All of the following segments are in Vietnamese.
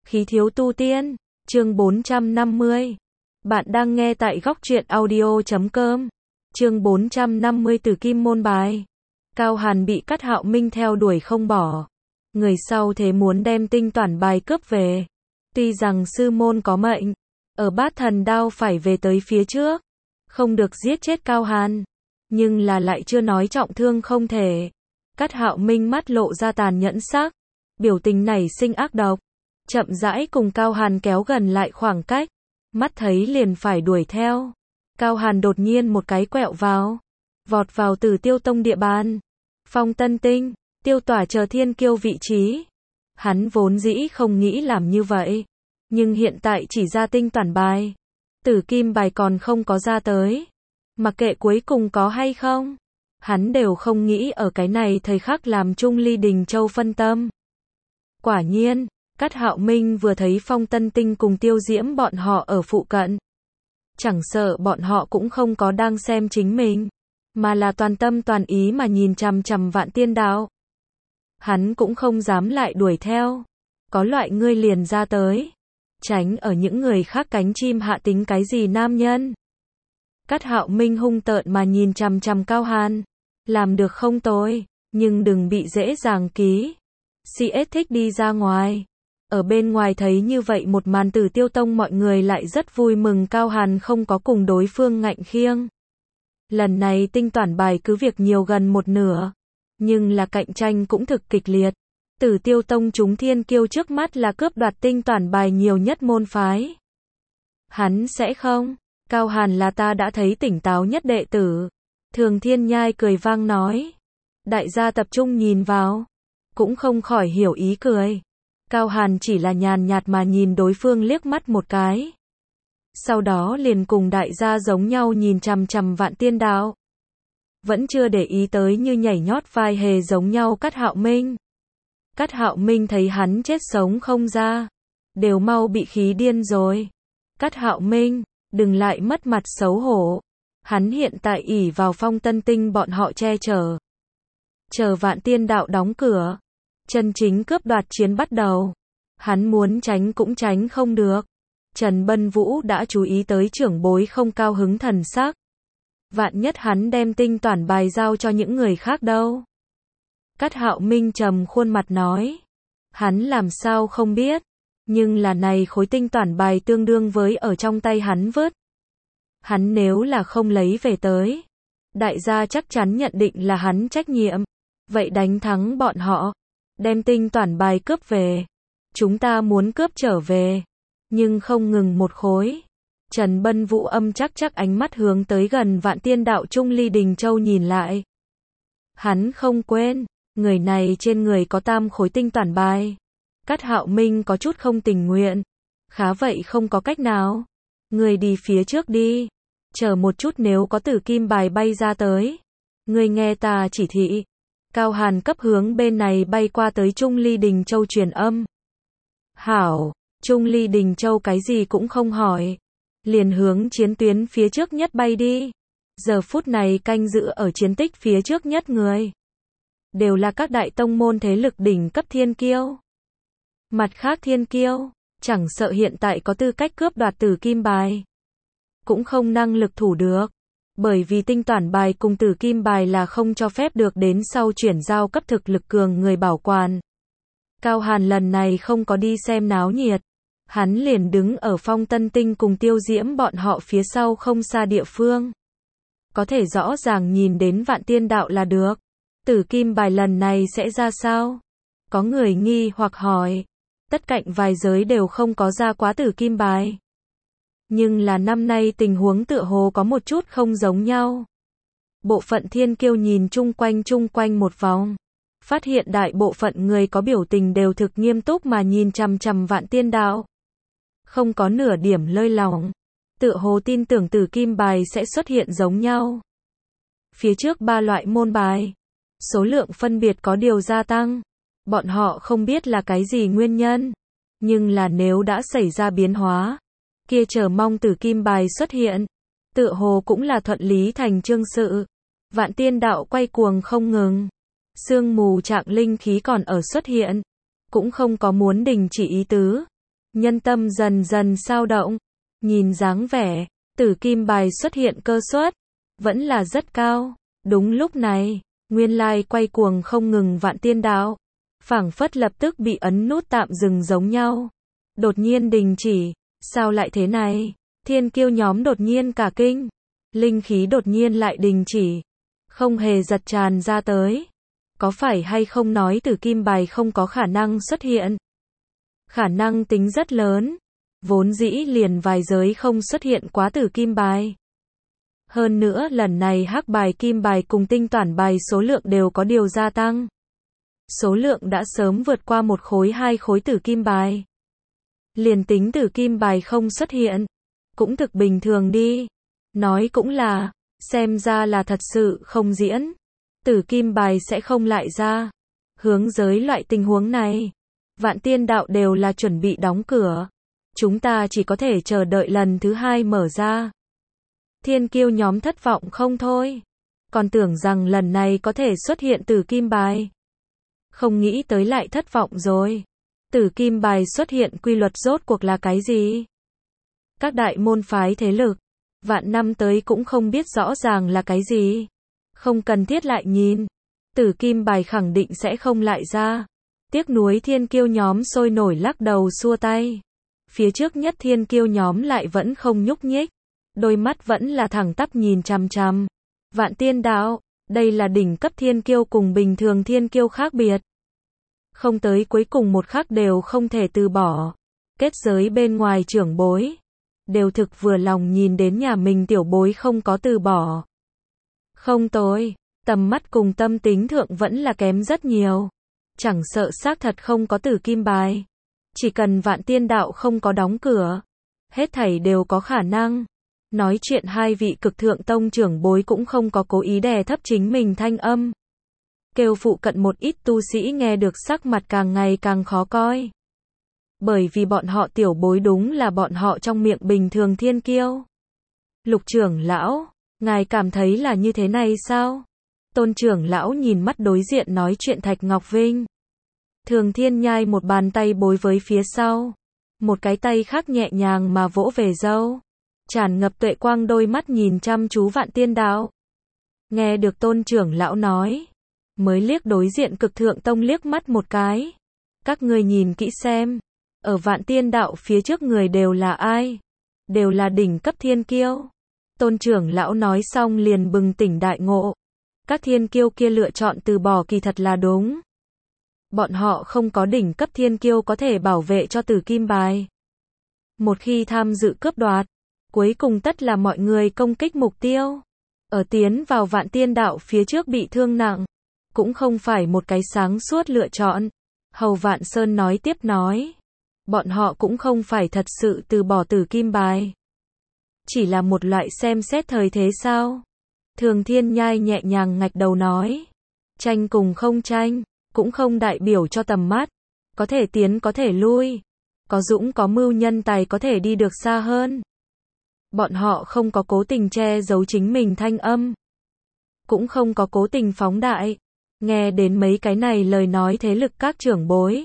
Khí thiếu tu tiên, chương 450. Bạn đang nghe tại góc truyện audio.com. Chương 450 Tử Kim môn bài. Cao Hàn bị Cát Hạo Minh theo đuổi không bỏ. Người sau thế muốn đem tinh toản bài cướp về. Tuy rằng sư môn có mệnh, ở Bát Thần Đao phải về tới phía trước, không được giết chết Cao Hàn, nhưng là lại chưa nói trọng thương không thể. Cát Hạo Minh mắt lộ ra tàn nhẫn sắc, biểu tình nảy sinh ác độc, chậm rãi cùng Cao Hàn kéo gần lại khoảng cách, mắt thấy liền phải đuổi theo. Cao Hàn đột nhiên một cái quẹo vào, vọt vào Tử Tiêu Tông địa bàn. Phong Tân Tinh, Tiêu Tỏa chờ thiên kiêu vị trí. Hắn vốn dĩ không nghĩ làm như vậy, nhưng hiện tại chỉ ra tinh toản bài, Tử Kim bài còn không có ra tới. Mặc kệ cuối cùng có hay không, hắn đều không nghĩ ở cái này thời khắc làm Trung Ly Đình Châu phân tâm. Quả nhiên, Cát Hạo Minh vừa thấy Phong Tân Tinh cùng Tiêu Diễm bọn họ ở phụ cận, chẳng sợ bọn họ cũng không có đang xem chính mình, mà là toàn tâm toàn ý mà nhìn chằm chằm Vạn Tiên Đạo. Hắn cũng không dám lại đuổi theo, có loại ngươi liền ra tới, tránh ở những người khác cánh chim hạ tính cái gì nam nhân. Cát Hạo Minh hung tợn mà nhìn chằm chằm Cao Hàn, làm được không tồi, nhưng đừng bị dễ dàng ký. CS thích đi ra ngoài. Ở bên ngoài thấy như vậy một màn Tử Tiêu Tông mọi người lại rất vui mừng Cao Hàn không có cùng đối phương ngạnh khiêng. Lần này tinh toản bài cứ việc nhiều gần một nửa, nhưng là cạnh tranh cũng thực kịch liệt. Tử Tiêu Tông chúng thiên kiêu trước mắt là cướp đoạt tinh toản bài nhiều nhất môn phái. Hắn sẽ không, Cao Hàn là ta đã thấy tỉnh táo nhất đệ tử. Thường Thiên Nhai cười vang nói. Đại gia tập trung nhìn vào, cũng không khỏi hiểu ý cười. Cao Hàn chỉ là nhàn nhạt mà nhìn đối phương liếc mắt một cái, sau đó liền cùng đại gia giống nhau nhìn chằm chằm Vạn Tiên Đạo. Vẫn chưa để ý tới như nhảy nhót vai hề giống nhau Cát Hạo Minh. Cát Hạo Minh thấy hắn chết sống không ra, đều mau bị khí điên rồi. Cát Hạo Minh, đừng lại mất mặt xấu hổ. Hắn hiện tại ỷ vào Phong Tân Tinh bọn họ che chở. Chờ Vạn Tiên Đạo đóng cửa, chân chính cướp đoạt chiến bắt đầu. Hắn muốn tránh cũng tránh không được. Trần Bân Vũ đã chú ý tới trưởng bối không cao hứng thần sắc. Vạn nhất hắn đem tinh toản bài giao cho những người khác đâu. Cát Hạo Minh trầm khuôn mặt nói. Hắn làm sao không biết, nhưng là này khối tinh toản bài tương đương với ở trong tay hắn vứt. Hắn nếu là không lấy về tới, đại gia chắc chắn nhận định là hắn trách nhiệm. Vậy đánh thắng bọn họ, đem tinh toản bài cướp về. Chúng ta muốn cướp trở về, nhưng không ngừng một khối. Trần Bân Vũ âm chắc ánh mắt hướng tới gần Vạn Tiên Đạo Trung Ly Đình Châu nhìn lại. Hắn không quên, người này trên người có 3 khối tinh toản bài. Cát Hạo Minh có chút không tình nguyện. Khá vậy không có cách nào. Người đi phía trước đi. Chờ một chút nếu có Tử Kim bài bay ra tới, người nghe ta chỉ thị. Cao Hàn cấp hướng bên này bay qua tới Trung Ly Đình Châu truyền âm. Hảo, Trung Ly Đình Châu cái gì cũng không hỏi, liền hướng chiến tuyến phía trước nhất bay đi. Giờ phút này canh giữ ở chiến tích phía trước nhất người, đều là các đại tông môn thế lực đỉnh cấp thiên kiêu. Mặt khác thiên kiêu, chẳng sợ hiện tại có tư cách cướp đoạt Tử Kim bài, cũng không năng lực thủ được. Bởi vì tinh toản bài cùng Tử Kim bài là không cho phép được đến sau chuyển giao cấp thực lực cường người bảo quản. Cao Hàn lần này không có đi xem náo nhiệt. Hắn liền đứng ở Phong Tân Tinh cùng Tiêu Diễm bọn họ phía sau không xa địa phương. Có thể rõ ràng nhìn đến Vạn Tiên Đạo là được. Tử Kim bài lần này sẽ ra sao? Có người nghi hoặc hỏi. Tất cạnh vài giới đều không có ra quá Tử Kim bài. Nhưng là năm nay tình huống tựa hồ có một chút không giống nhau. Bộ phận thiên kiêu nhìn chung quanh một vòng, phát hiện đại bộ phận người có biểu tình đều thực nghiêm túc mà nhìn chằm chằm Vạn Tiên Đạo. Không có nửa điểm lơi lỏng, tựa hồ tin tưởng Tử Kim bài sẽ xuất hiện giống nhau. Phía trước 3 loại môn bài, số lượng phân biệt có điều gia tăng. Bọn họ không biết là cái gì nguyên nhân, nhưng là nếu đã xảy ra biến hóa, kia chờ mong Tử Kim bài xuất hiện, tựa hồ cũng là thuận lý thành chương sự. Vạn Tiên Đạo quay cuồng không ngừng, sương mù trạng linh khí còn ở xuất hiện, cũng không có muốn đình chỉ ý tứ. nhân tâm dần dần xao động. Nhìn dáng vẻ, tử kim bài xuất hiện cơ suất, vẫn là rất cao. Đúng lúc này, nguyên lai quay cuồng không ngừng Vạn Tiên Đạo, phảng phất lập tức bị ấn nút tạm dừng giống nhau. Đột nhiên đình chỉ, sao lại thế này? Thiên kiêu nhóm đột nhiên cả kinh, linh khí đột nhiên lại đình chỉ, không hề giật tràn ra tới. Có phải hay không nói tử kim bài không có khả năng xuất hiện? Khả năng tính rất lớn, vốn dĩ liền vài giới không xuất hiện quá tử kim bài. Hơn nữa lần này hắc bài kim bài cùng tinh toản bài số lượng đều có điều gia tăng. Số lượng đã sớm vượt qua 1 khối 2 khối tử kim bài. Liền tính tử kim bài không xuất hiện, cũng thực bình thường đi. Nói cũng là, xem ra là thật sự không diễn. Tử kim bài sẽ không lại ra. Hướng giới loại tình huống này, Vạn Tiên Đạo đều là chuẩn bị đóng cửa. Chúng ta chỉ có thể chờ đợi lần thứ 2 mở ra. Thiên kiêu nhóm thất vọng không thôi. Còn tưởng rằng lần này có thể xuất hiện tử kim bài. Không nghĩ tới lại thất vọng rồi. Tử kim bài xuất hiện quy luật rốt cuộc là cái gì? Các đại môn phái thế lực, vạn năm tới cũng không biết rõ ràng là cái gì. Không cần thiết lại nhìn. Tử kim bài khẳng định sẽ không lại ra. Tiếc nuối thiên kiêu nhóm sôi nổi lắc đầu xua tay. Phía trước nhất thiên kiêu nhóm lại vẫn không nhúc nhích. Đôi mắt vẫn là thẳng tắp nhìn chằm chằm. Vạn Tiên Đạo, đây là đỉnh cấp thiên kiêu cùng bình thường thiên kiêu khác biệt. Không tới cuối cùng một khắc đều không thể từ bỏ. Kết giới bên ngoài trưởng bối, đều thực vừa lòng nhìn đến nhà mình tiểu bối không có từ bỏ. Không tồi, tầm mắt cùng tâm tính thượng vẫn là kém rất nhiều. Chẳng sợ xác thật không có tử kim bài. Chỉ cần Vạn Tiên Đạo không có đóng cửa, hết thảy đều có khả năng. Nói chuyện hai vị cực thượng tông trưởng bối cũng không có cố ý đè thấp chính mình thanh âm. Kêu phụ cận một ít tu sĩ nghe được sắc mặt càng ngày càng khó coi. Bởi vì bọn họ tiểu bối đúng là bọn họ trong miệng bình thường thiên kiêu. Lục trưởng lão, ngài cảm thấy là như thế này sao? Tôn trưởng lão nhìn mắt đối diện nói chuyện Thạch Ngọc Vinh. Thường Thiên Nhai một bàn tay bối với phía sau. Một cái tay khác nhẹ nhàng mà vỗ về râu. Tràn ngập tuệ quang đôi mắt nhìn chăm chú Vạn Tiên Đạo. Nghe được tôn trưởng lão nói, mới liếc đối diện cực thượng tông liếc mắt một cái. Các ngươi nhìn kỹ xem, ở Vạn Tiên Đạo phía trước người đều là ai? Đều là đỉnh cấp thiên kiêu. Tôn trưởng lão nói xong liền bừng tỉnh đại ngộ. Các thiên kiêu kia lựa chọn từ bỏ kỳ thật là đúng. Bọn họ không có đỉnh cấp thiên kiêu có thể bảo vệ cho tử kim bài. Một khi tham dự cướp đoạt, cuối cùng tất là mọi người công kích mục tiêu. Ở tiến vào Vạn Tiên Đạo phía trước bị thương nặng, cũng không phải một cái sáng suốt lựa chọn. Hầu Vạn Sơn nói tiếp nói, bọn họ cũng không phải thật sự từ bỏ tử kim bài. Chỉ là một loại xem xét thời thế sao. Thường Thiên Nhai nhẹ nhàng ngạch đầu nói, tranh cùng không tranh, cũng không đại biểu cho tầm mắt. Có thể tiến có thể lui. Có dũng có mưu nhân tài có thể đi được xa hơn. Bọn họ không có cố tình che giấu chính mình thanh âm. Cũng không có cố tình phóng đại. Nghe đến mấy cái này lời nói thế lực các trưởng bối.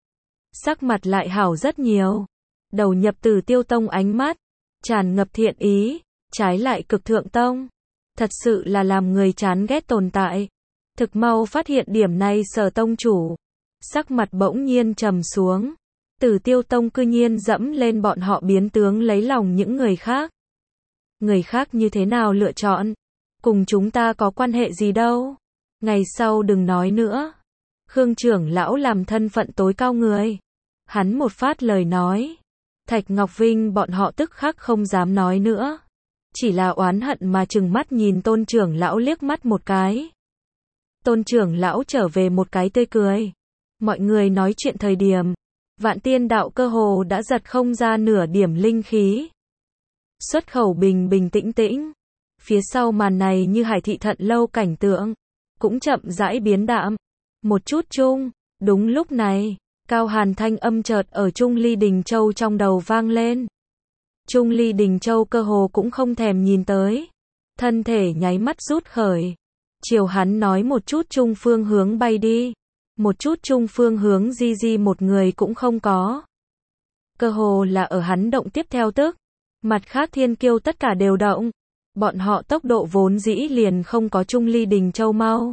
Sắc mặt lại hảo rất nhiều. Đầu nhập Tử Tiêu Tông ánh mắt. Tràn ngập thiện ý. Trái lại Cực Thượng Tông. Thật sự là làm người chán ghét tồn tại. Thực mau phát hiện điểm này Sở tông chủ. Sắc mặt bỗng nhiên trầm xuống. Tử Tiêu Tông cư nhiên dẫm lên bọn họ biến tướng lấy lòng những người khác. Người khác như thế nào lựa chọn? Cùng chúng ta có quan hệ gì đâu? Ngày sau đừng nói nữa. Khương trưởng lão làm thân phận tối cao người. Hắn một phát lời nói. Thạch Ngọc Vinh bọn họ tức khắc không dám nói nữa. Chỉ là oán hận mà trừng mắt nhìn tôn trưởng lão liếc mắt một cái. Tôn trưởng lão trở về một cái tươi cười. Mọi người nói chuyện thời điểm, Vạn Tiên Đạo cơ hồ đã giật không ra nửa điểm linh khí. Xuất khẩu bình bình tĩnh tĩnh. Phía sau màn này như Hải Thị Thận lâu cảnh tượng, cũng chậm rãi biến đạm. Một chút chung, đúng lúc này, Cao Hàn thanh âm chợt ở Trung Ly Đình Châu trong đầu vang lên. Trung Ly Đình Châu cơ hồ cũng không thèm nhìn tới. Thân thể nháy mắt rút khởi. Chiều hắn nói một chút chung phương hướng bay đi. Một chút chung phương hướng di một người cũng không có. cơ hồ là ở hắn động tiếp theo tức. Mặt khác thiên kiêu tất cả đều động. Bọn họ tốc độ vốn dĩ liền không có Trung Ly Đình Châu mau.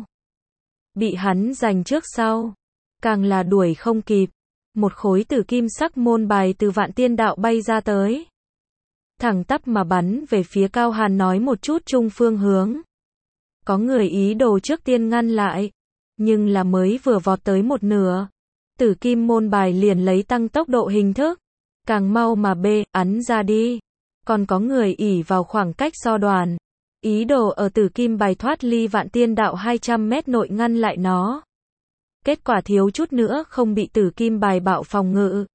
Bị hắn giành trước sau. Càng là đuổi không kịp. Một khối tử kim sắc môn bài từ Vạn Tiên Đạo bay ra tới. Thẳng tắp mà bắn về phía Cao Hàn nói một chút chung phương hướng. Có người ý đồ trước tiên ngăn lại. Nhưng là mới vừa vọt tới một nửa. Tử kim môn bài liền lấy tăng tốc độ hình thức. Càng mau mà ấn ra đi. Còn có người ỷ vào khoảng cách so đoàn. Ý đồ ở tử kim bài thoát ly Vạn Tiên Đạo 200 mét nội ngăn lại nó. Kết quả thiếu chút nữa không bị tử kim bài bạo phòng ngự.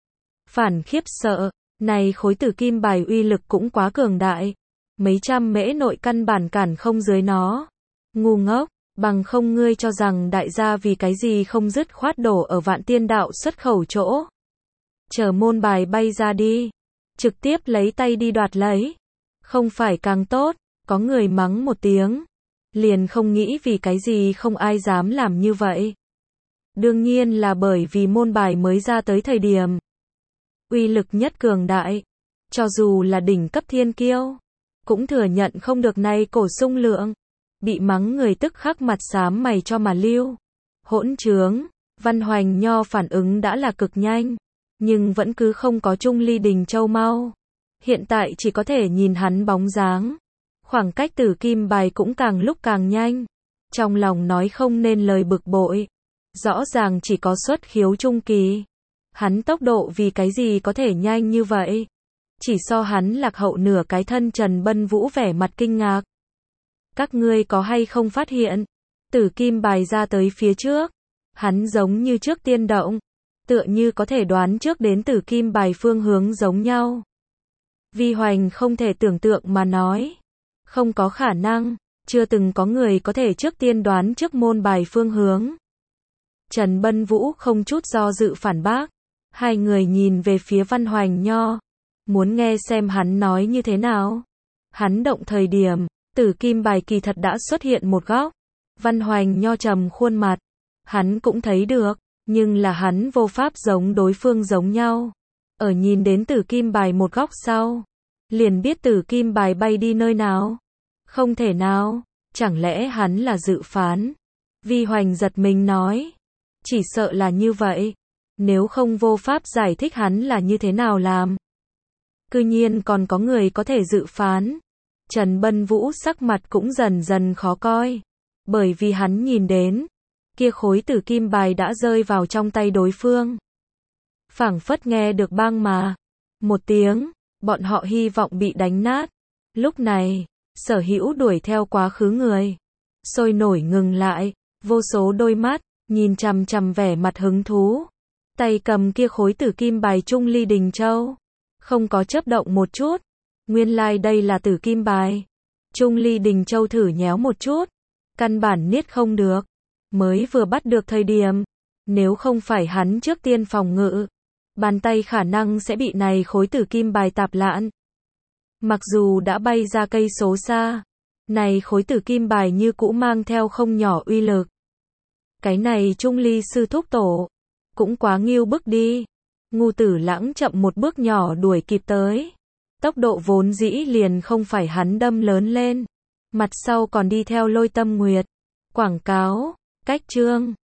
Phản khiếp sợ, này khối tử kim bài uy lực cũng quá cường đại. Mấy trăm mễ nội căn bản cản không dưới nó. Ngu ngốc, bằng không ngươi cho rằng đại gia vì cái gì không dứt khoát đổ ở Vạn Tiên Đạo xuất khẩu chỗ. Chờ môn bài bay ra đi. Trực tiếp lấy tay đi đoạt lấy. Không phải càng tốt, có người mắng một tiếng. Liền không nghĩ vì cái gì không ai dám làm như vậy. Đương nhiên là bởi vì môn bài mới ra tới thời điểm. Uy lực nhất cường đại. Cho dù là đỉnh cấp thiên kiêu. Cũng thừa nhận không được này cổ sung lượng. Bị mắng người tức khắc mặt xám mày cho mà lưu. Hỗn trướng. Văn Hoành Nho phản ứng đã là cực nhanh. Nhưng vẫn cứ không có Trung Ly Đình Châu mau. Hiện tại chỉ có thể nhìn hắn bóng dáng. Khoảng cách tử kim bài cũng càng lúc càng nhanh. Trong lòng nói không nên lời bực bội. Rõ ràng chỉ có xuất khiếu trung kỳ. Hắn tốc độ vì cái gì có thể nhanh như vậy? Chỉ so hắn lạc hậu nửa cái thân. Trần Bân Vũ vẻ mặt kinh ngạc. Các ngươi có hay không phát hiện? Tử kim bài ra tới phía trước. Hắn giống như trước tiên động. Tựa như có thể đoán trước đến tử kim bài phương hướng giống nhau. Vi Hoành không thể tưởng tượng mà nói. Không có khả năng. Chưa từng có người có thể trước tiên đoán trước môn bài phương hướng. Trần Bân Vũ không chút do dự phản bác. Hai người nhìn về phía Văn Hoành Nho. Muốn nghe xem hắn nói như thế nào. Hắn động thời điểm, tử kim bài kỳ thật đã xuất hiện một góc. Văn Hoành Nho trầm khuôn mặt. Hắn cũng thấy được, nhưng là hắn vô pháp giống đối phương giống nhau. Ở nhìn đến tử kim bài một góc sau, liền biết tử kim bài bay đi nơi nào. Không thể nào, chẳng lẽ hắn là dự phán. Vi Hoành giật mình nói. Chỉ sợ là như vậy. Nếu không vô pháp giải thích hắn là như thế nào làm. Cư nhiên còn có người có thể dự phán. Trần Bân Vũ sắc mặt cũng dần dần khó coi. Bởi vì hắn nhìn đến. Kia khối tử kim bài đã rơi vào trong tay đối phương. Phảng phất nghe được bang mà. Một tiếng, bọn họ hy vọng bị đánh nát. Lúc này, sở hữu đuổi theo quá khứ người. Sôi nổi ngừng lại, vô số đôi mắt, nhìn chằm chằm vẻ mặt hứng thú. Tay cầm kia khối tử kim bài Trung Ly Đình Châu. Không có chớp động một chút. Nguyên lai đây là tử kim bài. Trung Ly Đình Châu thử nhéo một chút. Căn bản niết không được. Mới vừa bắt được thời điểm. Nếu không phải hắn trước tiên phòng ngự. Bàn tay khả năng sẽ bị này khối tử kim bài tạp lạn. Mặc dù đã bay ra cây số xa. Này khối tử kim bài như cũ mang theo không nhỏ uy lực. Cái này Trung Ly sư thúc tổ. Cũng quá nghiêu bức đi. Ngu Tử Lãng chậm một bước nhỏ đuổi kịp tới. Tốc độ vốn dĩ liền không phải hắn đâm lớn lên. Mặt sau còn đi theo Lôi Tâm Nguyệt. Quảng cáo, cách chương.